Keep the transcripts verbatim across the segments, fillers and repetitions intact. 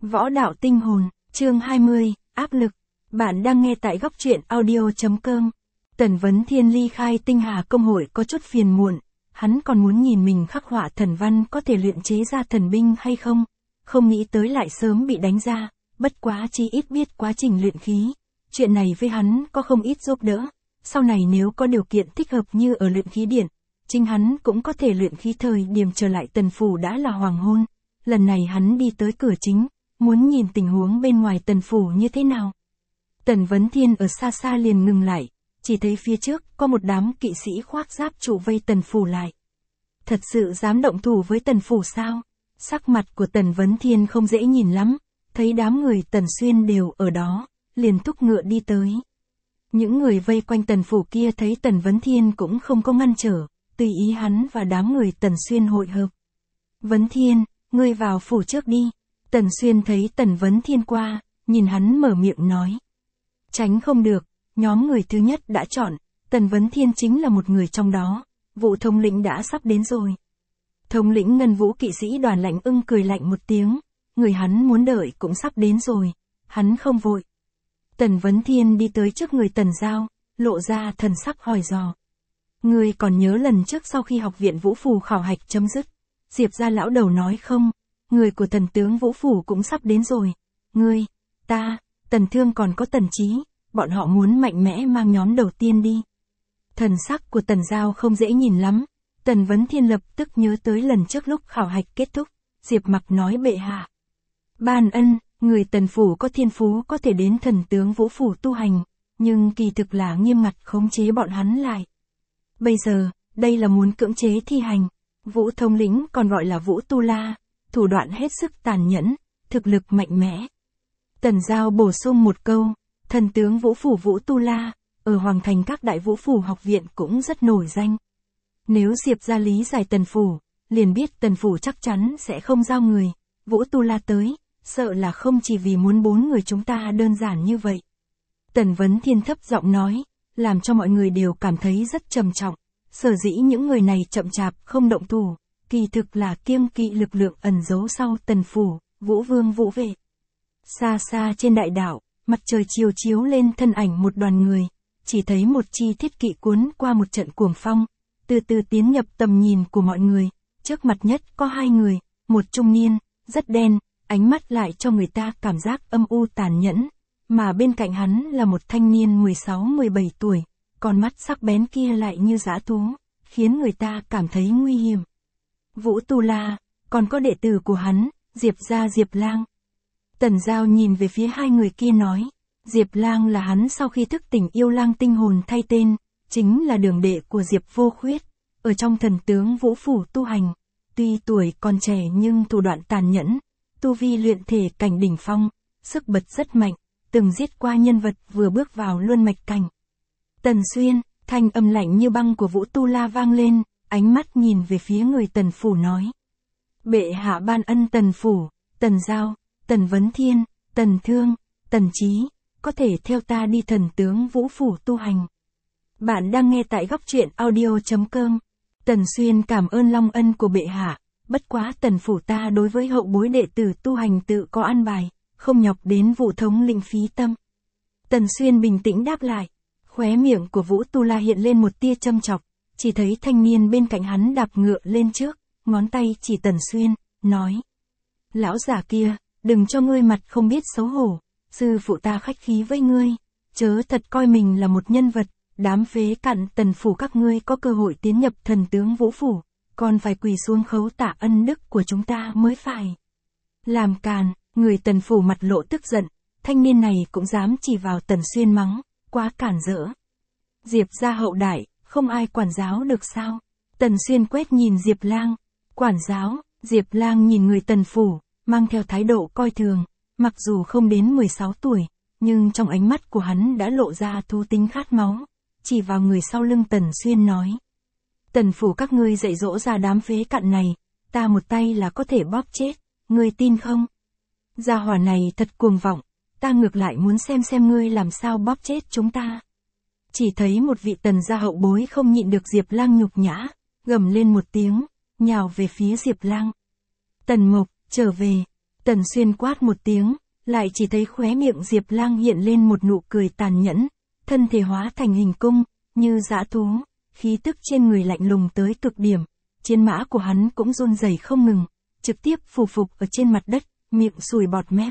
Võ đạo tinh hồn, chương hai mươi, áp lực. Bạn đang nghe tại góc truyện audio.com. Tần Vấn Thiên ly khai Tinh Hà Công hội có chút phiền muộn, hắn còn muốn nhìn mình khắc họa thần văn có thể luyện chế ra thần binh hay không, không nghĩ tới lại sớm bị đánh ra, bất quá chỉ ít biết quá trình luyện khí. Chuyện này với hắn có không ít giúp đỡ, sau này nếu có điều kiện thích hợp như ở luyện khí điện, chính hắn cũng có thể luyện khí. Thời điểm trở lại Tần Phủ đã là hoàng hôn, lần này hắn đi tới cửa chính, muốn nhìn tình huống bên ngoài Tần Phủ như thế nào. Tần Vấn Thiên ở xa xa liền ngừng lại, chỉ thấy phía trước có một đám kỵ sĩ khoác giáp trụ vây Tần Phủ lại. Thật sự dám động thủ với Tần Phủ sao? Sắc mặt của Tần Vấn Thiên không dễ nhìn lắm, thấy đám người Tần Xuyên đều ở đó, liền thúc ngựa đi tới. Những người vây quanh Tần Phủ kia thấy Tần Vấn Thiên cũng không có ngăn trở, tùy ý hắn và đám người Tần Xuyên hội hợp. Vấn Thiên, ngươi vào phủ trước đi. Tần Xuyên thấy Tần Vấn Thiên qua, nhìn hắn mở miệng nói. Tránh không được, nhóm người thứ nhất đã chọn, Tần Vấn Thiên chính là một người trong đó, vụ thống lĩnh đã sắp đến rồi. Thống lĩnh Ngân Vũ kỵ sĩ Đoàn Lạnh Ưng cười lạnh một tiếng, người hắn muốn đợi cũng sắp đến rồi, hắn không vội. Tần Vấn Thiên đi tới trước người Tần Giao, lộ ra thần sắc hỏi dò. Ngươi còn nhớ lần trước sau khi học viện Vũ Phù khảo hạch chấm dứt, Diệp gia lão đầu nói không, người của thần tướng Vũ Phủ cũng sắp đến rồi. Ngươi, ta, Tần Thương còn có Tần Chí, bọn họ muốn mạnh mẽ mang nhóm đầu tiên đi. Thần sắc của Tần Giao không dễ nhìn lắm, Tần Vấn Thiên lập tức nhớ tới lần trước lúc khảo hạch kết thúc, Diệp Mặc nói bệ hạ. Ban ân, người Tần Phủ có thiên phú có thể đến thần tướng Vũ Phủ tu hành, nhưng kỳ thực là nghiêm ngặt khống chế bọn hắn lại. Bây giờ, đây là muốn cưỡng chế thi hành. Vũ thống lĩnh còn gọi là Vũ Tu La, thủ đoạn hết sức tàn nhẫn, thực lực mạnh mẽ. Tần Giao bổ sung một câu, thần tướng Vũ Phủ Vũ Tu La, ở Hoàng Thành các đại Vũ Phủ học viện cũng rất nổi danh. Nếu Diệp gia lý giải Tần Phủ, liền biết Tần Phủ chắc chắn sẽ không giao người, Vũ Tu La tới, sợ là không chỉ vì muốn bốn người chúng ta đơn giản như vậy. Tần Vấn Thiên thấp giọng nói, làm cho mọi người đều cảm thấy rất trầm trọng. Sở dĩ những người này chậm chạp không động thủ, kỳ thực là kiêng kỵ lực lượng ẩn giấu sau Tần Phủ, Vũ Vương Vũ Vệ. Xa xa trên đại đảo, mặt trời chiều chiếu lên thân ảnh một đoàn người, chỉ thấy một chi thiết kỵ cuốn qua một trận cuồng phong, từ từ tiến nhập tầm nhìn của mọi người. Trước mặt nhất có hai người, một trung niên, rất đen, ánh mắt lại cho người ta cảm giác âm u tàn nhẫn, mà bên cạnh hắn là một thanh niên mười sáu mười bảy tuổi. Con mắt sắc bén kia lại như dã thú, khiến người ta cảm thấy nguy hiểm. Vũ Tu La, còn có đệ tử của hắn, Diệp gia Diệp Lang. Tần Giao nhìn về phía hai người kia nói, Diệp Lang là hắn sau khi thức tỉnh yêu lang tinh hồn thay tên, chính là đường đệ của Diệp Vô Khuyết, ở trong thần tướng Vũ Phủ tu hành. Tuy tuổi còn trẻ nhưng thủ đoạn tàn nhẫn, tu vi luyện thể cảnh đỉnh phong, sức bật rất mạnh, từng giết qua nhân vật vừa bước vào luân mạch cảnh. Tần Xuyên, thanh âm lạnh như băng của Vũ Tu La vang lên, ánh mắt nhìn về phía người Tần Phủ nói. Bệ hạ ban ân Tần Phủ, Tần Giao, Tần Vấn Thiên, Tần Thương, Tần Chí, có thể theo ta đi thần tướng Vũ Phủ tu hành. Bạn đang nghe tại góc truyện audio.com. Tần Xuyên cảm ơn long ân của bệ hạ, bất quá Tần Phủ ta đối với hậu bối đệ tử tu hành tự có an bài, không nhọc đến Vũ thống lĩnh phí tâm. Tần Xuyên bình tĩnh đáp lại. Khóe miệng của Vũ Tu La hiện lên một tia châm chọc, chỉ thấy thanh niên bên cạnh hắn đạp ngựa lên trước, ngón tay chỉ Tần Xuyên, nói. Lão giả kia, đừng cho ngươi mặt không biết xấu hổ, sư phụ ta khách khí với ngươi, chớ thật coi mình là một nhân vật, đám phế cặn Tần Phủ các ngươi có cơ hội tiến nhập thần tướng Vũ Phủ, còn phải quỳ xuống khấu tạ ân đức của chúng ta mới phải. Làm càn, người Tần Phủ mặt lộ tức giận, thanh niên này cũng dám chỉ vào Tần Xuyên mắng. Quá cản rỡ. Diệp gia hậu đại, không ai quản giáo được sao? Tần Xuyên quét nhìn Diệp Lang. Quản giáo, Diệp Lang nhìn người Tần Phủ, mang theo thái độ coi thường, mặc dù không đến mười sáu tuổi, nhưng trong ánh mắt của hắn đã lộ ra thú tính khát máu, chỉ vào người sau lưng Tần Xuyên nói. Tần Phủ các ngươi dạy dỗ ra đám phế cặn này, ta một tay là có thể bóp chết, ngươi tin không? Gia hỏa này thật cuồng vọng. Ta ngược lại muốn xem xem ngươi làm sao bóp chết chúng ta. Chỉ thấy một vị Tần gia hậu bối không nhịn được Diệp Lang nhục nhã, gầm lên một tiếng, nhào về phía Diệp Lang. Tần Mộc, trở về. Tần Xuyên quát một tiếng, lại chỉ thấy khóe miệng Diệp Lang hiện lên một nụ cười tàn nhẫn, thân thể hóa thành hình cung, như dã thú, khí tức trên người lạnh lùng tới cực điểm, chiến mã của hắn cũng run rẩy không ngừng, trực tiếp phù phục ở trên mặt đất, miệng sùi bọt mép.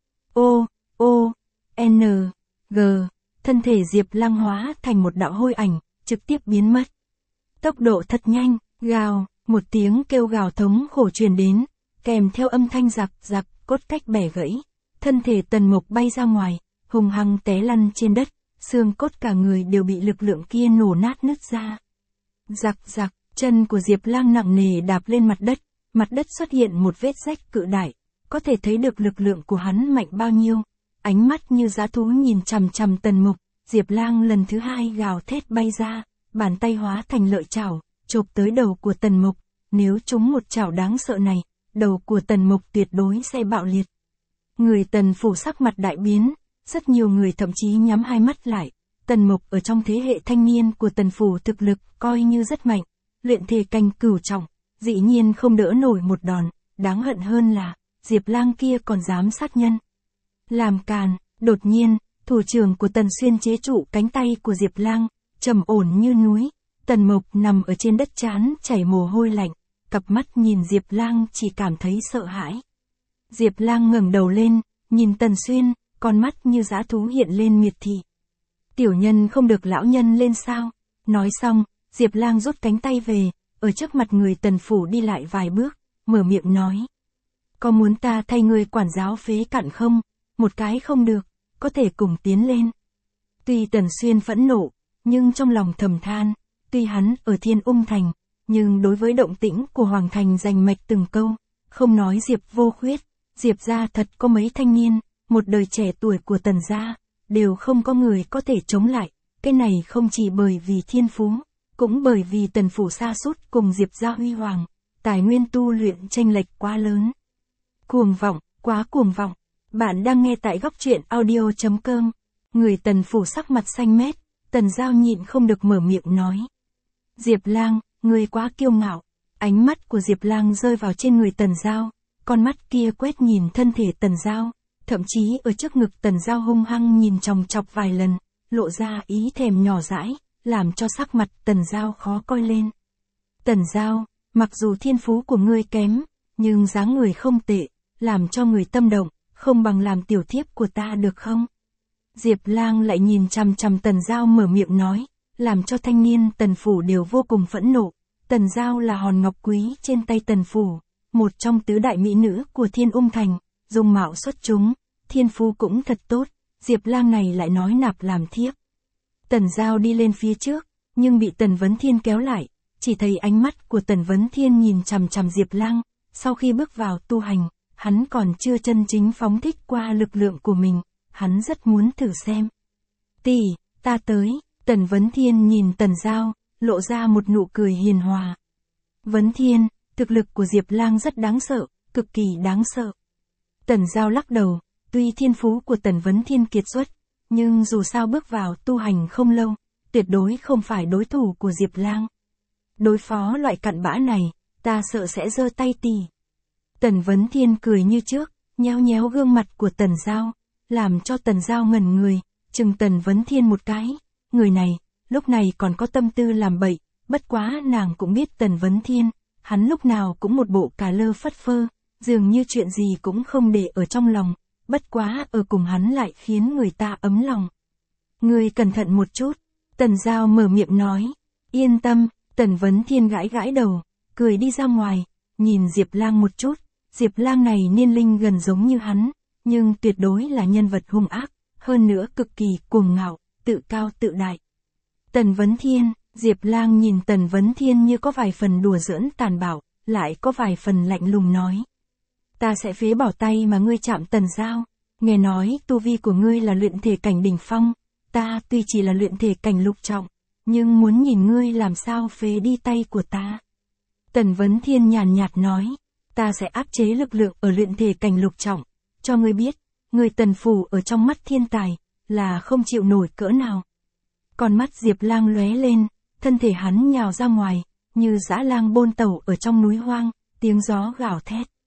O, O, N, G, thân thể Diệp Lang hóa thành một đạo hôi ảnh, trực tiếp biến mất. Tốc độ thật nhanh, gào, một tiếng kêu gào thống khổ truyền đến, kèm theo âm thanh giặc giặc, cốt cách bẻ gãy, thân thể Tần Mục bay ra ngoài, hùng hăng té lăn trên đất, xương cốt cả người đều bị lực lượng kia nổ nát nứt ra. Giặc giặc, chân của Diệp Lang nặng nề đạp lên mặt đất, mặt đất xuất hiện một vết rách cự đại, có thể thấy được lực lượng của hắn mạnh bao nhiêu. Ánh mắt như dã thú nhìn chằm chằm Tần Mục, Diệp Lang lần thứ hai gào thét bay ra, bàn tay hóa thành lợi chảo, chộp tới đầu của Tần Mục, nếu trúng một chảo đáng sợ này, đầu của Tần Mục tuyệt đối sẽ bạo liệt. Người Tần phủ sắc mặt đại biến, rất nhiều người thậm chí nhắm hai mắt lại. Tần Mục ở trong thế hệ thanh niên của Tần phủ thực lực coi như rất mạnh, luyện thể cảnh cửu trọng, dĩ nhiên không đỡ nổi một đòn, đáng hận hơn là Diệp Lang kia còn dám sát nhân. Làm càn, đột nhiên, thủ trưởng của Tần Xuyên chế trụ cánh tay của Diệp Lang, trầm ổn như núi. Tần Mục nằm ở trên đất trán chảy mồ hôi lạnh, cặp mắt nhìn Diệp Lang chỉ cảm thấy sợ hãi. Diệp Lang ngẩng đầu lên, nhìn Tần Xuyên, con mắt như dã thú hiện lên miệt thị. Tiểu nhân không được lão nhân lên sao? Nói xong, Diệp Lang rút cánh tay về, ở trước mặt người Tần phủ đi lại vài bước, mở miệng nói. Có muốn ta thay người quản giáo phế cặn không? Một cái không được, có thể cùng tiến lên. Tuy Tần Xuyên phẫn nộ, nhưng trong lòng thầm than, tuy hắn ở Thiên Ung Thành, nhưng đối với động tĩnh của Hoàng Thành rành mạch từng câu, không nói Diệp vô khuyết, Diệp gia thật có mấy thanh niên, một đời trẻ tuổi của Tần gia, đều không có người có thể chống lại, cái này không chỉ bởi vì thiên phú, cũng bởi vì Tần phủ sa sút cùng Diệp gia huy hoàng, tài nguyên tu luyện chênh lệch quá lớn. Cuồng vọng, quá cuồng vọng. Bạn đang nghe tại góc truyện audio chấm com. Người Tần phủ sắc mặt xanh mét, Tần Giao nhịn không được mở miệng nói. Diệp Lang, ngươi quá kiêu ngạo. Ánh mắt của Diệp Lang rơi vào trên người Tần Giao, con mắt kia quét nhìn thân thể Tần Giao, thậm chí ở trước ngực Tần Giao hung hăng nhìn chòng chọc vài lần, lộ ra ý thèm nhỏ dãi, làm cho sắc mặt Tần Giao khó coi lên. Tần Giao, mặc dù thiên phú của ngươi kém, nhưng dáng người không tệ, làm cho người tâm động, không bằng làm tiểu thiếp của ta được không? Diệp Lang lại nhìn chằm chằm Tần Giao mở miệng nói, làm cho thanh niên Tần phủ đều vô cùng phẫn nộ. Tần Giao là hòn ngọc quý trên tay Tần phủ, một trong tứ đại mỹ nữ của Thiên Ung Thành, dung mạo xuất chúng, thiên phú cũng thật tốt, Diệp Lang này lại nói nạp làm thiếp. Tần Giao đi lên phía trước, nhưng bị Tần Vấn Thiên kéo lại, chỉ thấy ánh mắt của Tần Vấn Thiên nhìn chằm chằm Diệp Lang, sau khi bước vào tu hành, hắn còn chưa chân chính phóng thích qua lực lượng của mình, hắn rất muốn thử xem. Tỷ, ta tới, Tần Vấn Thiên nhìn Tần Giao, lộ ra một nụ cười hiền hòa. Vấn Thiên, thực lực của Diệp Lang rất đáng sợ, cực kỳ đáng sợ. Tần Giao lắc đầu, tuy thiên phú của Tần Vấn Thiên kiệt xuất, nhưng dù sao bước vào tu hành không lâu, tuyệt đối không phải đối thủ của Diệp Lang. Đối phó loại cặn bã này, ta sợ sẽ giơ tay tỷ. Tần Vấn Thiên cười như trước, nhéo nhéo gương mặt của Tần Giao, làm cho Tần Giao ngẩn người, chừng Tần Vấn Thiên một cái. Người này, lúc này còn có tâm tư làm bậy, bất quá nàng cũng biết Tần Vấn Thiên, hắn lúc nào cũng một bộ cà lơ phất phơ, dường như chuyện gì cũng không để ở trong lòng, bất quá ở cùng hắn lại khiến người ta ấm lòng. Ngươi cẩn thận một chút, Tần Giao mở miệng nói, yên tâm, Tần Vấn Thiên gãi gãi đầu, cười đi ra ngoài, nhìn Diệp Lang một chút, Diệp Lang này niên linh gần giống như hắn, nhưng tuyệt đối là nhân vật hung ác, hơn nữa cực kỳ cuồng ngạo, tự cao tự đại. Tần Vấn Thiên, Diệp Lang nhìn Tần Vấn Thiên như có vài phần đùa giỡn tàn bạo, lại có vài phần lạnh lùng nói. Ta sẽ phế bỏ tay mà ngươi chạm Tần Giao, nghe nói tu vi của ngươi là luyện thể cảnh đỉnh phong, ta tuy chỉ là luyện thể cảnh lục trọng, nhưng muốn nhìn ngươi làm sao phế đi tay của ta. Tần Vấn Thiên nhàn nhạt nói, ta sẽ áp chế lực lượng ở luyện thể cảnh lục trọng, cho ngươi biết, người Tần phủ ở trong mắt thiên tài, là không chịu nổi cỡ nào. Con mắt Diệp Lang lóe lên, thân thể hắn nhào ra ngoài, như dã lang bôn tẩu ở trong núi hoang, tiếng gió gào thét.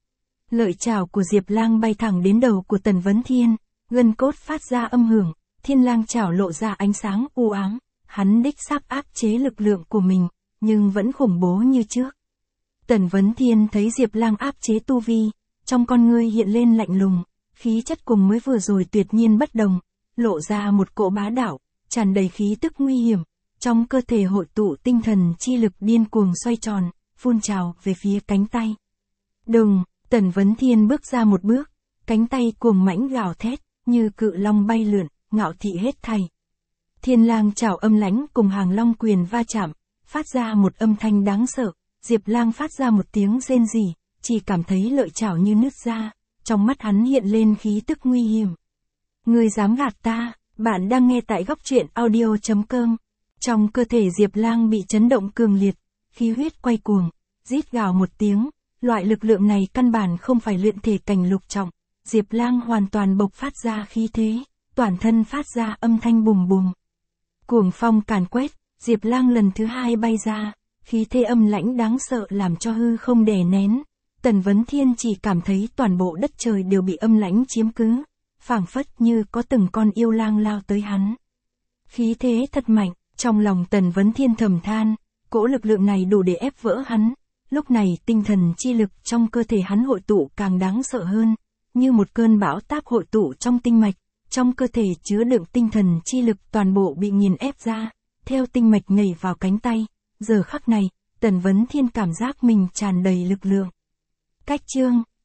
Lợi chảo của Diệp Lang bay thẳng đến đầu của Tần Vấn Thiên, gân cốt phát ra âm hưởng, thiên lang chảo lộ ra ánh sáng u ám, hắn đích xác áp chế lực lượng của mình, nhưng vẫn khủng bố như trước. Tần Vấn Thiên thấy Diệp Lang áp chế tu vi, trong con ngươi hiện lên lạnh lùng, khí chất cùng mới vừa rồi tuyệt nhiên bất đồng, lộ ra một cỗ bá đạo, tràn đầy khí tức nguy hiểm, trong cơ thể hội tụ tinh thần chi lực điên cuồng xoay tròn, phun trào về phía cánh tay. Đùng, Tần Vấn Thiên bước ra một bước, cánh tay cuồng mãnh gào thét, như cự long bay lượn, ngạo thị hết thảy. Thiên lang chảo âm lãnh cùng hàng long quyền va chạm, phát ra một âm thanh đáng sợ, Diệp Lang phát ra một tiếng rên rỉ, chỉ cảm thấy lợi chảo như nứt ra, trong mắt hắn hiện lên khí tức nguy hiểm. Ngươi dám gạt ta, bạn đang nghe tại góc truyện audio chấm com. Trong cơ thể Diệp Lang bị chấn động cường liệt, khí huyết quay cuồng, rít gào một tiếng, loại lực lượng này căn bản không phải luyện thể cảnh lục trọng, Diệp Lang hoàn toàn bộc phát ra khí thế, toàn thân phát ra âm thanh bùng bùng. Cuồng phong càn quét, Diệp Lang lần thứ hai bay ra, khí thế âm lãnh đáng sợ làm cho hư không đè nén. Tần Vấn Thiên chỉ cảm thấy toàn bộ đất trời đều bị âm lãnh chiếm cứ, phảng phất như có từng con yêu lang lao tới hắn. Khí thế thật mạnh, trong lòng Tần Vấn Thiên thầm than, cỗ lực lượng này đủ để ép vỡ hắn. Lúc này tinh thần chi lực trong cơ thể hắn hội tụ càng đáng sợ hơn, như một cơn bão táp hội tụ trong tinh mạch, trong cơ thể chứa đựng tinh thần chi lực toàn bộ bị nghiền ép ra, theo tinh mạch nhảy vào cánh tay. Giờ khắc này, Tần Vấn Thiên cảm giác mình tràn đầy lực lượng. Cách chương